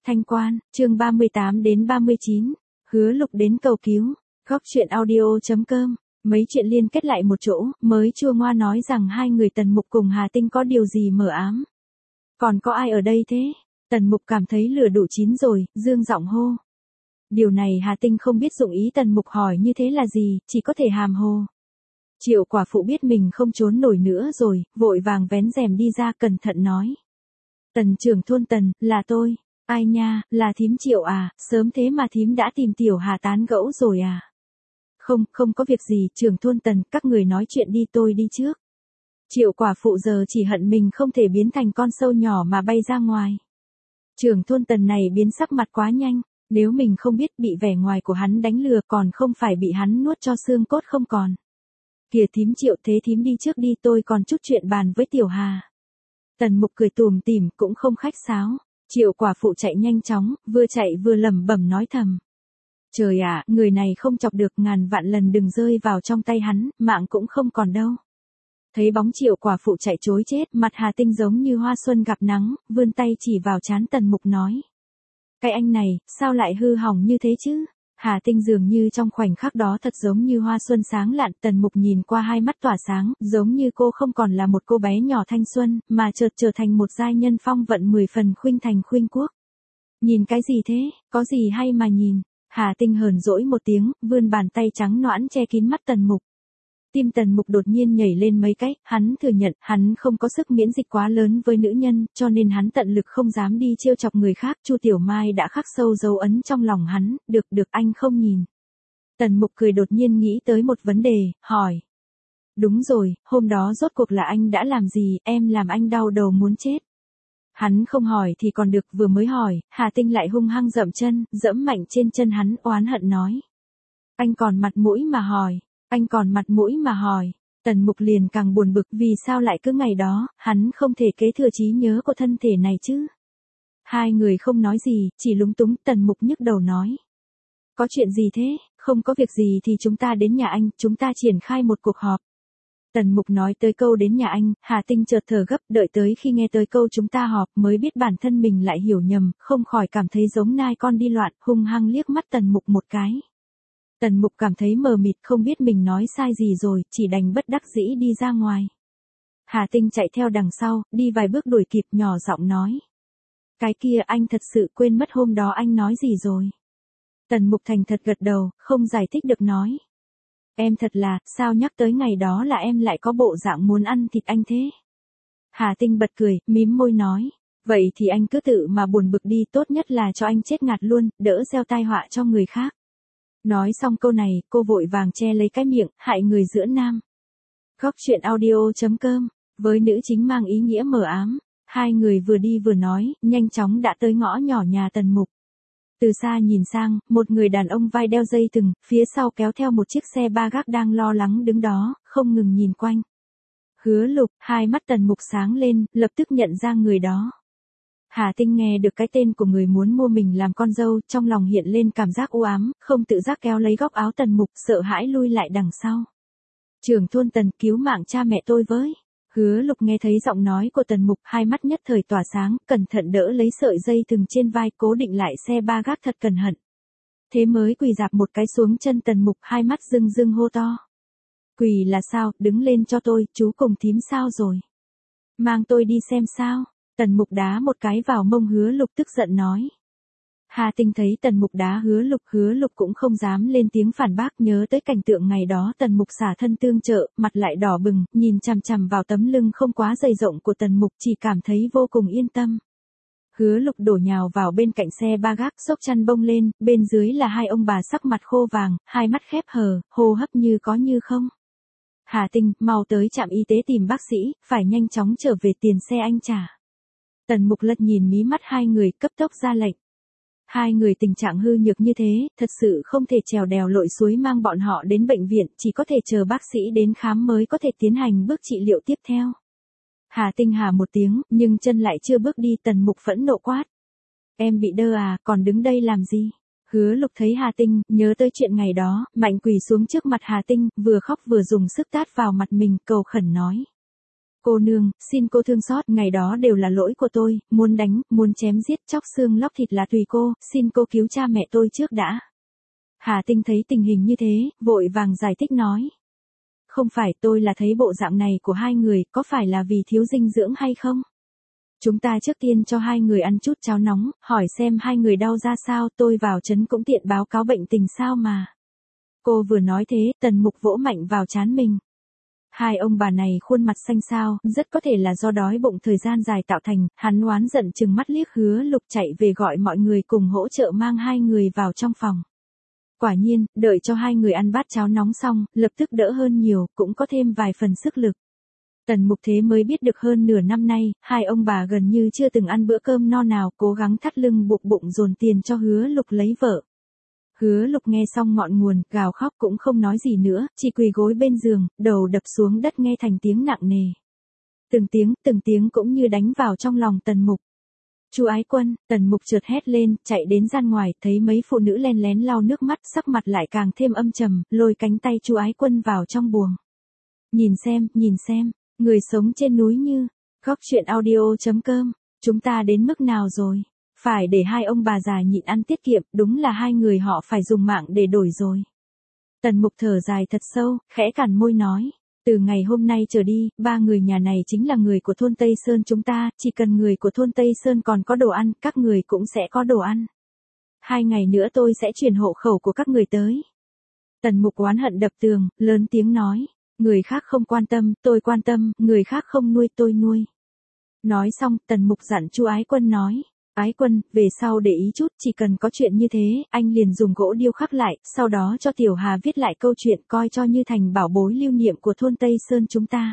Thanh Quan, chương 38 đến 39. Hứa Lục đến cầu cứu. Góc chuyện audio.com. Mấy chuyện liên kết lại một chỗ, mới chua ngoa nói rằng hai người Tần Mục cùng Hà Tinh có điều gì mờ ám. Còn có ai ở đây thế? Tần Mục cảm thấy lửa đủ chín rồi, dương giọng hô. Điều này Hà Tinh không biết dụng ý Tần Mục hỏi như thế là gì, chỉ có thể hàm hồ. Triệu quả phụ biết mình không trốn nổi nữa rồi, vội vàng vén rèm đi ra cẩn thận nói. Tần trưởng thôn Tần, là tôi. Ai nha, là thím Triệu à, sớm thế mà thím đã tìm tiểu Hà tán gẫu rồi à? Không có việc gì, trưởng thôn Tần, các người nói chuyện đi, tôi đi trước. Triệu quả phụ giờ chỉ hận mình không thể biến thành con sâu nhỏ mà bay ra ngoài. Trưởng thôn Tần này biến sắc mặt quá nhanh, nếu mình không biết bị vẻ ngoài của hắn đánh lừa còn không phải bị hắn nuốt cho xương cốt không còn. Kìa thím Triệu, thế thím đi trước đi, tôi còn chút chuyện bàn với tiểu Hà. Tần Mục cười tủm tỉm cũng không khách sáo. Triệu quả phụ chạy nhanh chóng, vừa chạy vừa lẩm bẩm nói thầm. Trời ạ, người này không chọc được, ngàn vạn lần đừng rơi vào trong tay hắn, mạng cũng không còn đâu. Thấy bóng Triệu quả phụ chạy trối chết, mặt Hà Tinh giống như hoa xuân gặp nắng, vươn tay chỉ vào trán Tần Mục nói. Cái anh này, sao lại hư hỏng như thế chứ? Hà Tinh dường như trong khoảnh khắc đó thật giống như hoa xuân sáng lạn, Tần Mục nhìn qua hai mắt tỏa sáng, giống như cô không còn là một cô bé nhỏ thanh xuân, mà chợt trở thành một giai nhân phong vận 10 phần khuynh thành khuynh quốc. Nhìn cái gì thế, có gì hay mà nhìn? Hà Tinh hờn dỗi một tiếng, vươn bàn tay trắng nõn che kín mắt Tần Mục. Tim Tần Mục đột nhiên nhảy lên mấy cái, hắn thừa nhận, hắn không có sức miễn dịch quá lớn với nữ nhân, cho nên hắn tận lực không dám đi trêu chọc người khác, Chu Tiểu Mai đã khắc sâu dấu ấn trong lòng hắn, được anh không nhìn. Tần Mục cười đột nhiên nghĩ tới một vấn đề, hỏi. Đúng rồi, hôm đó rốt cuộc là anh đã làm gì, em làm anh đau đầu muốn chết. Hắn không hỏi thì còn được, vừa mới hỏi, Hà Tinh lại hung hăng dậm chân, dẫm mạnh trên chân hắn, oán hận nói. Anh còn mặt mũi mà hỏi. Anh còn mặt mũi mà hỏi. Tần Mục liền càng buồn bực, vì sao lại cứ ngày đó, hắn không thể kế thừa trí nhớ của thân thể này chứ. Hai người không nói gì, chỉ lúng túng. Tần Mục nhức đầu nói. Có chuyện gì thế? Không có việc gì thì chúng ta đến nhà anh, chúng ta triển khai một cuộc họp. Tần Mục nói tới câu đến nhà anh, Hà Tinh chợt thở gấp, đợi tới khi nghe tới câu chúng ta họp mới biết bản thân mình lại hiểu nhầm, không khỏi cảm thấy giống nai con đi loạn, hung hăng liếc mắt Tần Mục một cái. Tần Mục cảm thấy mờ mịt, không biết mình nói sai gì rồi, chỉ đành bất đắc dĩ đi ra ngoài. Hà Tinh chạy theo đằng sau, đi vài bước đuổi kịp, nhỏ giọng nói. Cái kia, anh thật sự quên mất hôm đó anh nói gì rồi. Tần Mục thành thật gật đầu, không giải thích được nói. Em thật là, sao nhắc tới ngày đó là em lại có bộ dạng muốn ăn thịt anh thế? Hà Tinh bật cười, mím môi nói. Vậy thì anh cứ tự mà buồn bực đi, tốt nhất là cho anh chết ngạt luôn, đỡ gieo tai họa cho người khác. Nói xong câu này, cô vội vàng che lấy cái miệng, hại người giữa nam. Góc chuyện audio.com. Với nữ chính mang ý nghĩa mờ ám, hai người vừa đi vừa nói, nhanh chóng đã tới ngõ nhỏ nhà Tần Mục. Từ xa nhìn sang, một người đàn ông vai đeo dây thừng, phía sau kéo theo một chiếc xe ba gác đang lo lắng đứng đó, không ngừng nhìn quanh. Hứa Lục, hai mắt Tần Mục sáng lên, lập tức nhận ra người đó. Hà Tinh nghe được cái tên của người muốn mua mình làm con dâu, trong lòng hiện lên cảm giác u ám, không tự giác kéo lấy góc áo Tần Mục, sợ hãi lui lại đằng sau. Trưởng thôn Tần, cứu mạng cha mẹ tôi với. Hứa Lục nghe thấy giọng nói của Tần Mục, hai mắt nhất thời tỏa sáng, cẩn thận đỡ lấy sợi dây thừng trên vai, cố định lại xe ba gác thật cẩn thận. Thế mới quỳ dạp một cái xuống chân Tần Mục, hai mắt rưng rưng hô to. Quỳ là sao, đứng lên cho tôi, chú cùng thím sao rồi? Mang tôi đi xem sao? Tần Mục đá một cái vào mông Hứa Lục, tức giận nói. Hà Tinh thấy Tần Mục đá Hứa Lục cũng không dám lên tiếng phản bác, nhớ tới cảnh tượng ngày đó Tần Mục xả thân tương trợ, mặt lại đỏ bừng, nhìn chằm chằm vào tấm lưng không quá dày rộng của Tần Mục, chỉ cảm thấy vô cùng yên tâm. Hứa Lục đổ nhào vào bên cạnh xe ba gác, xốc chăn bông lên, bên dưới là hai ông bà sắc mặt khô vàng, hai mắt khép hờ, hô hấp như có như không. Hà Tinh, mau tới trạm y tế tìm bác sĩ, phải nhanh chóng trở về, tiền xe anh trả. Tần Mục lật nhìn mí mắt hai người, cấp tốc ra lệnh. Hai người tình trạng hư nhược như thế, thật sự không thể trèo đèo lội suối mang bọn họ đến bệnh viện, chỉ có thể chờ bác sĩ đến khám mới có thể tiến hành bước trị liệu tiếp theo. Hà Tinh hà một tiếng, nhưng chân lại chưa bước đi. Tần Mục phẫn nộ quát. Em bị đơ à, còn đứng đây làm gì? Hứa Lục thấy Hà Tinh, nhớ tới chuyện ngày đó, mạnh quỳ xuống trước mặt Hà Tinh, vừa khóc vừa dùng sức tát vào mặt mình, cầu khẩn nói. Cô nương, xin cô thương xót, ngày đó đều là lỗi của tôi, muốn đánh, muốn chém giết, chóc xương lóc thịt là tùy cô, xin cô cứu cha mẹ tôi trước đã. Hà Tinh thấy tình hình như thế, vội vàng giải thích nói. Không phải, tôi là thấy bộ dạng này của hai người, có phải là vì thiếu dinh dưỡng hay không? Chúng ta trước tiên cho hai người ăn chút cháo nóng, hỏi xem hai người đau ra sao, tôi vào trấn cũng tiện báo cáo bệnh tình sao mà. Cô vừa nói thế, Tần Mục vỗ mạnh vào trán mình. Hai ông bà này khuôn mặt xanh xao, rất có thể là do đói bụng thời gian dài tạo thành, hắn oán giận trừng mắt liếc Hứa Lục chạy về gọi mọi người cùng hỗ trợ mang hai người vào trong phòng. Quả nhiên, đợi cho hai người ăn bát cháo nóng xong, lập tức đỡ hơn nhiều, cũng có thêm vài phần sức lực. Tần Mục thế mới biết được hơn nửa năm nay, hai ông bà gần như chưa từng ăn bữa cơm no nào, cố gắng thắt lưng buộc bụng dồn tiền cho Hứa Lục lấy vợ. Hứa Lục nghe xong ngọn nguồn, gào khóc cũng không nói gì nữa, chỉ quỳ gối bên giường, đầu đập xuống đất nghe thành tiếng nặng nề. Từng tiếng cũng như đánh vào trong lòng Tần Mục. Chu Ái Quân, Tần Mục chợt hét lên, chạy đến gian ngoài, thấy mấy phụ nữ len lén lau nước mắt, sắc mặt lại càng thêm âm trầm, lôi cánh tay Chu Ái Quân vào trong buồng. Nhìn xem, người sống trên núi như, Góc Chuyện Audio.com, chúng ta đến mức nào rồi? Phải để hai ông bà già nhịn ăn tiết kiệm, đúng là hai người họ phải dùng mạng để đổi rồi. Tần Mục thở dài thật sâu, khẽ cắn môi nói. Từ ngày hôm nay trở đi, ba người nhà này chính là người của thôn Tây Sơn chúng ta, chỉ cần người của thôn Tây Sơn còn có đồ ăn, các người cũng sẽ có đồ ăn. 2 ngày nữa tôi sẽ chuyển hộ khẩu của các người tới. Tần Mục oán hận đập tường, lớn tiếng nói. Người khác không quan tâm, tôi quan tâm, người khác không nuôi tôi nuôi. Nói xong, Tần Mục dặn Chu Ái Quân nói. Ái Quân, về sau để ý chút, chỉ cần có chuyện như thế, anh liền dùng gỗ điêu khắc lại, sau đó cho Tiểu Hà viết lại câu chuyện coi cho như thành bảo bối lưu niệm của thôn Tây Sơn chúng ta.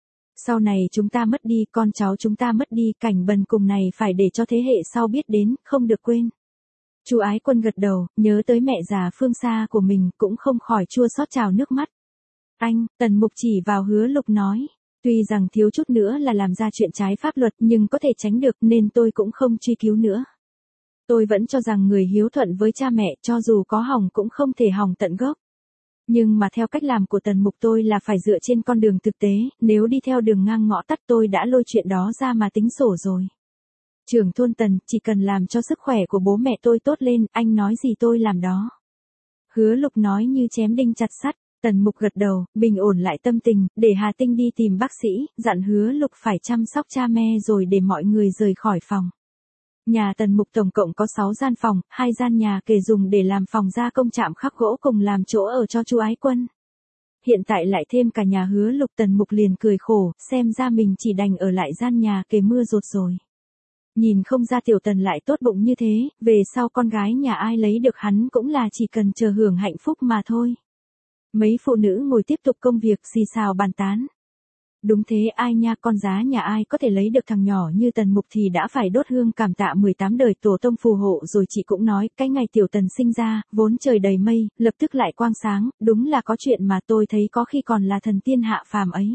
Sau này chúng ta mất đi, con cháu chúng ta mất đi, cảnh bần cùng này phải để cho thế hệ sau biết đến, không được quên. Chu Ái Quân gật đầu, nhớ tới mẹ già phương xa của mình, cũng không khỏi chua xót trào nước mắt. Anh, Tần Mục chỉ vào Hứa Lục nói. Tuy rằng thiếu chút nữa là làm ra chuyện trái pháp luật nhưng có thể tránh được nên tôi cũng không truy cứu nữa. Tôi vẫn cho rằng người hiếu thuận với cha mẹ cho dù có hỏng cũng không thể hỏng tận gốc. Nhưng mà theo cách làm của Tần Mục tôi là phải dựa trên con đường thực tế, nếu đi theo đường ngang ngõ tắt tôi đã lôi chuyện đó ra mà tính sổ rồi. Trưởng thôn Tần, chỉ cần làm cho sức khỏe của bố mẹ tôi tốt lên, anh nói gì tôi làm đó. Hứa Lục nói như chém đinh chặt sắt. Tần Mục gật đầu, bình ổn lại tâm tình, để Hà Tinh đi tìm bác sĩ, dặn Hứa Lục phải chăm sóc cha mẹ rồi để mọi người rời khỏi phòng. Nhà Tần Mục tổng cộng có 6 gian phòng, 2 gian nhà kề dùng để làm phòng gia công chạm khắc gỗ cùng làm chỗ ở cho Chu Ái Quân. Hiện tại lại thêm cả nhà Hứa Lục, Tần Mục liền cười khổ, xem ra mình chỉ đành ở lại gian nhà kề mưa rột rồi. Nhìn không ra Tiểu Tần lại tốt bụng như thế, về sau con gái nhà ai lấy được hắn cũng là chỉ cần chờ hưởng hạnh phúc mà thôi. Mấy phụ nữ ngồi tiếp tục công việc xì xào bàn tán. Đúng thế, ai nha, con giá nhà ai có thể lấy được thằng nhỏ như Tần Mục thì đã phải đốt hương cảm tạ 18 đời tổ tông phù hộ rồi. Chị cũng nói, cái ngày Tiểu Tần sinh ra, vốn trời đầy mây, lập tức lại quang sáng, đúng là có chuyện mà tôi thấy có khi còn là thần tiên hạ phàm ấy.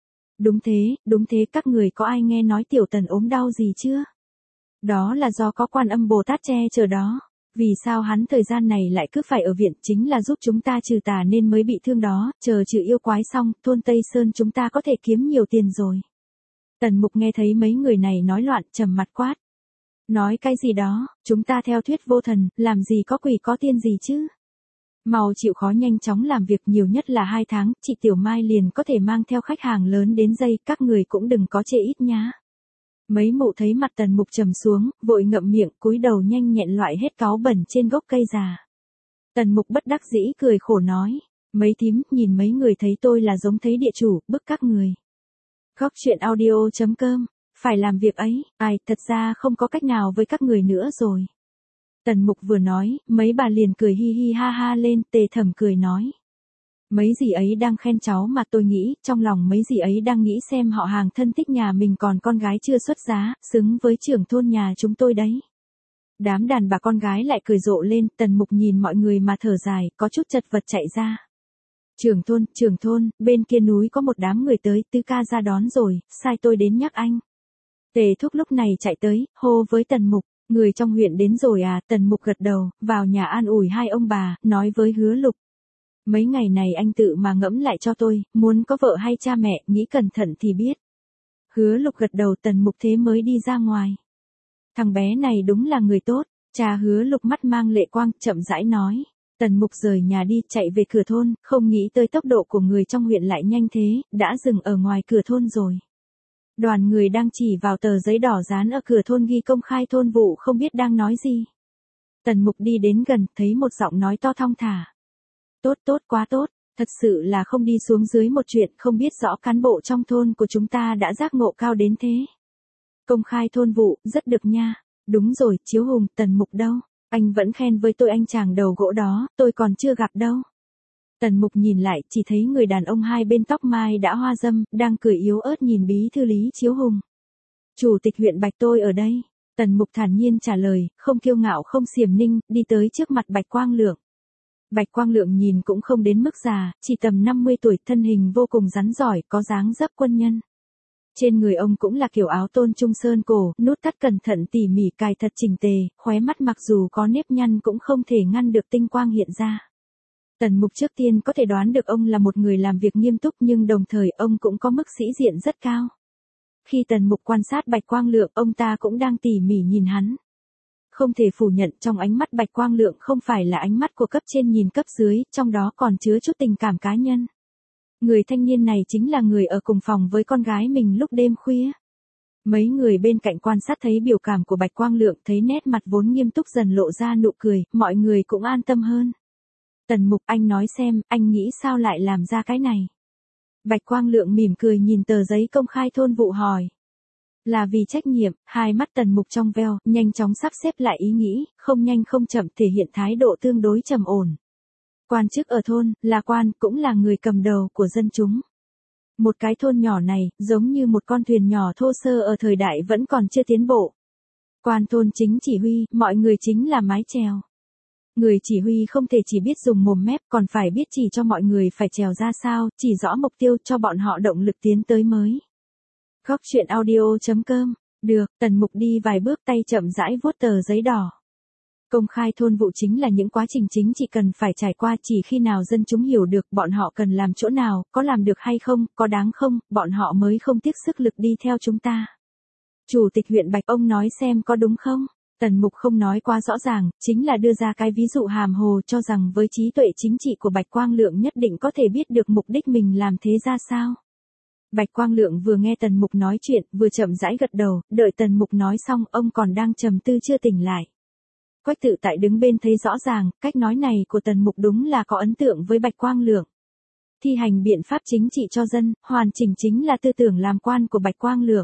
Đúng thế, các người có ai nghe nói Tiểu Tần ốm đau gì chưa? Đó là do có Quan Âm Bồ Tát che chở đó. Vì sao hắn thời gian này lại cứ phải ở viện, chính là giúp chúng ta trừ tà nên mới bị thương đó, chờ trừ yêu quái xong, thôn Tây Sơn chúng ta có thể kiếm nhiều tiền rồi. Tần Mục nghe thấy mấy người này nói loạn, trầm mặt quát. Nói cái gì đó, chúng ta theo thuyết vô thần, làm gì có quỷ có tiên gì chứ. Mau chịu khó nhanh chóng làm việc, nhiều nhất là 2 tháng, chị Tiểu Mai liền có thể mang theo khách hàng lớn đến dây, các người cũng đừng có chê ít nhá. Mấy mụ thấy mặt Tần Mục trầm xuống, vội ngậm miệng, cúi đầu nhanh nhẹn loại hết cáu bẩn trên gốc cây già. Tần Mục bất đắc dĩ cười khổ nói, mấy thím, nhìn mấy người thấy tôi là giống thấy địa chủ, bức các người. Góc Chuyện Audio.com, phải làm việc ấy, thật ra không có cách nào với các người nữa rồi. Tần Mục vừa nói, mấy bà liền cười hi hi ha ha lên, Tề Thẩm cười nói. Mấy dì ấy đang khen cháu mà tôi nghĩ, trong lòng mấy dì ấy đang nghĩ xem họ hàng thân thích nhà mình còn con gái chưa xuất giá, xứng với trưởng thôn nhà chúng tôi đấy. Đám đàn bà con gái lại cười rộ lên, Tần Mục nhìn mọi người mà thở dài, có chút chật vật chạy ra. Trưởng thôn, bên kia núi có một đám người tới, Tư ca ra đón rồi, sai tôi đến nhắc anh. Tề Thúc lúc này chạy tới, hô với Tần Mục, người trong huyện đến rồi à, Tần Mục gật đầu, vào nhà an ủi hai ông bà, nói với Hứa Lục. Mấy ngày này anh tự mà ngẫm lại cho tôi, muốn có vợ hay cha mẹ, nghĩ cẩn thận thì biết. Hứa Lục gật đầu, Tần Mục thế mới đi ra ngoài. Thằng bé này đúng là người tốt, cha Hứa Lục mắt mang lệ quang, chậm rãi nói. Tần Mục rời nhà đi, chạy về cửa thôn, không nghĩ tới tốc độ của người trong huyện lại nhanh thế, đã dừng ở ngoài cửa thôn rồi. Đoàn người đang chỉ vào tờ giấy đỏ dán ở cửa thôn ghi công khai thôn vụ, không biết đang nói gì. Tần Mục đi đến gần, thấy một giọng nói to thong thả. Tốt tốt, quá tốt, thật sự là không đi xuống dưới một chuyện, không biết rõ cán bộ trong thôn của chúng ta đã giác ngộ cao đến thế. Công khai thôn vụ, rất được nha. Đúng rồi, Chiếu Hùng, Tần Mục đâu? Anh vẫn khen với tôi anh chàng đầu gỗ đó, tôi còn chưa gặp đâu. Tần Mục nhìn lại, chỉ thấy người đàn ông hai bên tóc mai đã hoa râm, đang cười yếu ớt nhìn bí thư Lý Chiếu Hùng. Chủ tịch huyện Bạch tôi ở đây. Tần Mục thản nhiên trả lời, không kiêu ngạo không xiểm ninh, đi tới trước mặt Bạch Quang Lượng. Bạch Quang Lượng nhìn cũng không đến mức già, chỉ tầm 50 tuổi, thân hình vô cùng rắn giỏi, có dáng dấp quân nhân. Trên người ông cũng là kiểu áo tôn trung sơn cổ, nút thắt cẩn thận tỉ mỉ, cài thật chỉnh tề, khóe mắt mặc dù có nếp nhăn cũng không thể ngăn được tinh quang hiện ra. Tần Mục trước tiên có thể đoán được ông là một người làm việc nghiêm túc, nhưng đồng thời ông cũng có mức sĩ diện rất cao. Khi Tần Mục quan sát Bạch Quang Lượng, ông ta cũng đang tỉ mỉ nhìn hắn. Không thể phủ nhận, trong ánh mắt Bạch Quang Lượng không phải là ánh mắt của cấp trên nhìn cấp dưới, trong đó còn chứa chút tình cảm cá nhân. Người thanh niên này chính là người ở cùng phòng với con gái mình lúc đêm khuya. Mấy người bên cạnh quan sát thấy biểu cảm của Bạch Quang Lượng, thấy nét mặt vốn nghiêm túc dần lộ ra nụ cười, mọi người cũng an tâm hơn. Tần Mục, anh nói xem, anh nghĩ sao lại làm ra cái này? Bạch Quang Lượng mỉm cười nhìn tờ giấy công khai thôn vụ hỏi. Là vì trách nhiệm, hai mắt Tần Mục trong veo, nhanh chóng sắp xếp lại ý nghĩ, không nhanh không chậm thể hiện thái độ tương đối trầm ổn. Quan chức ở thôn, là quan, cũng là người cầm đầu của dân chúng. Một cái thôn nhỏ này, giống như một con thuyền nhỏ thô sơ ở thời đại vẫn còn chưa tiến bộ. Quan thôn chính chỉ huy, mọi người chính là mái chèo. Người chỉ huy không thể chỉ biết dùng mồm mép, còn phải biết chỉ cho mọi người phải chèo ra sao, chỉ rõ mục tiêu cho bọn họ động lực tiến tới mới. Góc truyện audio.com. Được, Tần Mục đi vài bước, tay chậm rãi vuốt tờ giấy đỏ. Công khai thôn vụ chính là những quá trình chính trị cần phải trải qua, chỉ khi nào dân chúng hiểu được bọn họ cần làm chỗ nào, có làm được hay không, có đáng không, bọn họ mới không tiếc sức lực đi theo chúng ta. Chủ tịch huyện Bạch, ông nói xem có đúng không? Tần Mục không nói quá rõ ràng, chính là đưa ra cái ví dụ hàm hồ, cho rằng với trí tuệ chính trị của Bạch Quang Lượng nhất định có thể biết được mục đích mình làm thế ra sao. Bạch Quang Lượng vừa nghe Tần Mục nói chuyện, vừa chậm rãi gật đầu, đợi Tần Mục nói xong, ông còn đang trầm tư chưa tỉnh lại. Quách Tự Tại đứng bên thấy rõ ràng, cách nói này của Tần Mục đúng là có ấn tượng với Bạch Quang Lượng. Thi hành biện pháp chính trị cho dân, hoàn chỉnh chính là tư tưởng làm quan của Bạch Quang Lượng.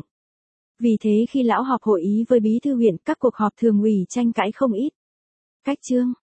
Vì thế khi lão họp hội ý với bí thư huyện, các cuộc họp thường ủy tranh cãi không ít. Cách chương